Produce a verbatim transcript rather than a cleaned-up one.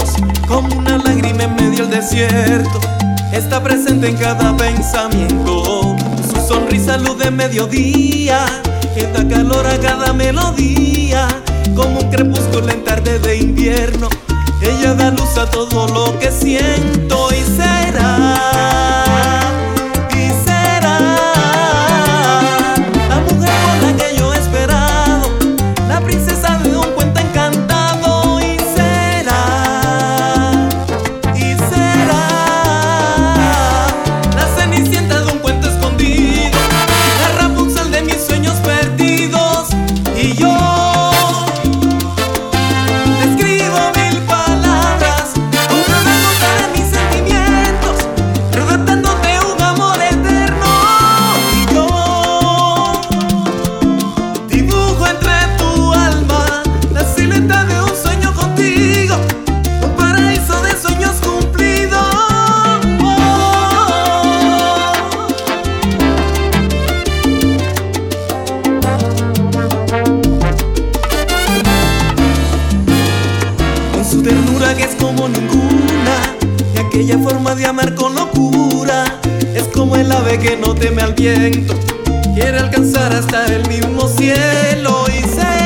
lejos, como una lágrima en medio del desierto. Está presente en cada pensamiento. Su sonrisa luz de mediodía, que da calor a cada melodía, como un crepúsculo en tarde de invierno. Ella da luz a todo lo que siento. Y será, y será la mujer por la que yo he esperado, la princesa de un cuento encantado. Y será, y será la cenicienta de un cuento escondido, la Rapunzel de mis sueños perdidos. Y yo su ternura que es como ninguna, y aquella forma de amar con locura, es como el ave que no teme al viento, quiere alcanzar hasta el mismo cielo. Y se